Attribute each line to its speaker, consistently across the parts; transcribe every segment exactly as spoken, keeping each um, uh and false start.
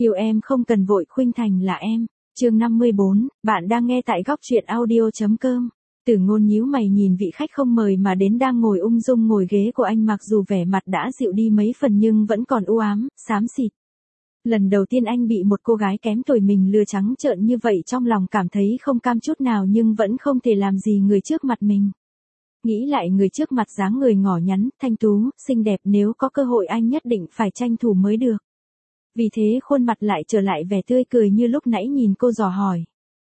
Speaker 1: Yêu em không cần vội khuynh thành là em. Chương năm mươi bốn, bạn đang nghe tại góc truyện audio chấm com. Tử Ngôn nhíu mày nhìn vị khách không mời mà đến đang ngồi ung dung ngồi ghế của anh, mặc dù vẻ mặt đã dịu đi mấy phần nhưng vẫn còn u ám, xám xịt. Lần đầu tiên anh bị một cô gái kém tuổi mình lừa trắng trợn như vậy, trong lòng cảm thấy không cam chút nào nhưng vẫn không thể làm gì người trước mặt mình. Nghĩ lại người trước mặt dáng người ngỏ nhắn, thanh tú, xinh đẹp, nếu có cơ hội anh nhất định phải tranh thủ mới được. Vì thế khuôn mặt lại trở lại vẻ tươi cười như lúc nãy nhìn cô dò hỏi.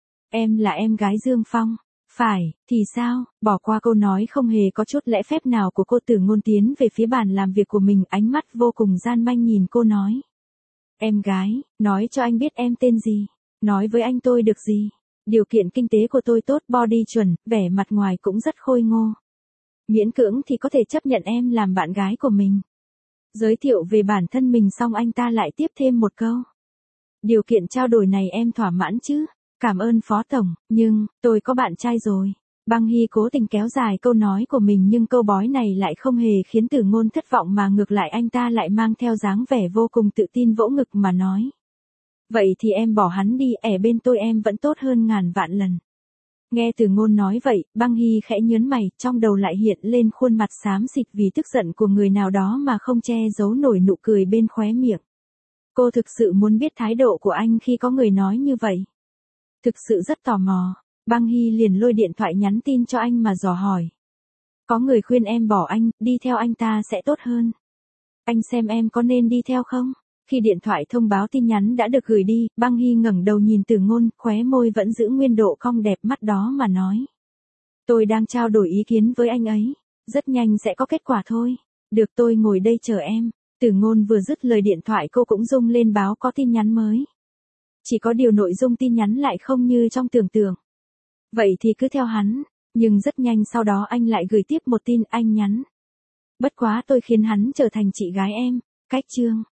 Speaker 1: Em là em gái Dương Phong. Phải, thì sao? Bỏ qua câu nói không hề có chút lễ phép nào của cô, Tử Ngôn tiến về phía bàn làm việc của mình, ánh mắt vô cùng gian manh nhìn cô nói. Em gái, nói cho anh biết em tên gì. Nói với anh tôi được gì. Điều kiện kinh tế của tôi tốt, body chuẩn, vẻ mặt ngoài cũng rất khôi ngô. Miễn cưỡng thì có thể chấp nhận em làm bạn gái của mình. Giới thiệu về bản thân mình xong anh ta lại tiếp thêm một câu. Điều kiện trao đổi này em thỏa mãn chứ? Cảm ơn Phó Tổng, nhưng, tôi có bạn trai rồi. Băng Hy cố tình kéo dài câu nói của mình nhưng câu bói này lại không hề khiến Tử Ngôn thất vọng mà ngược lại anh ta lại mang theo dáng vẻ vô cùng tự tin vỗ ngực mà nói. Vậy thì em bỏ hắn đi, ở bên tôi em vẫn tốt hơn ngàn vạn lần. Nghe Tử Ngôn nói vậy, Băng Hy khẽ nhớn mày, trong đầu lại hiện lên khuôn mặt xám xịt vì tức giận của người nào đó mà không che giấu nổi nụ cười bên khóe miệng. Cô thực sự muốn biết thái độ của anh khi có người nói như vậy. Thực sự rất tò mò, Băng Hy liền lôi điện thoại nhắn tin cho anh mà dò hỏi. Có người khuyên em bỏ anh, đi theo anh ta sẽ tốt hơn. Anh xem em có nên đi theo không? Khi điện thoại thông báo tin nhắn đã được gửi đi, Băng Hy ngẩng đầu nhìn Tử Ngôn, khóe môi vẫn giữ nguyên độ cong đẹp mắt đó mà nói. Tôi đang trao đổi ý kiến với anh ấy, rất nhanh sẽ có kết quả thôi. Được, tôi ngồi đây chờ em. Tử Ngôn vừa dứt lời điện thoại cô cũng rung lên báo có tin nhắn mới. Chỉ có điều nội dung tin nhắn lại không như trong tưởng tượng. Vậy thì cứ theo hắn, nhưng rất nhanh sau đó anh lại gửi tiếp một tin, anh nhắn. Bất quá tôi khiến hắn trở thành chị gái em, cách chương.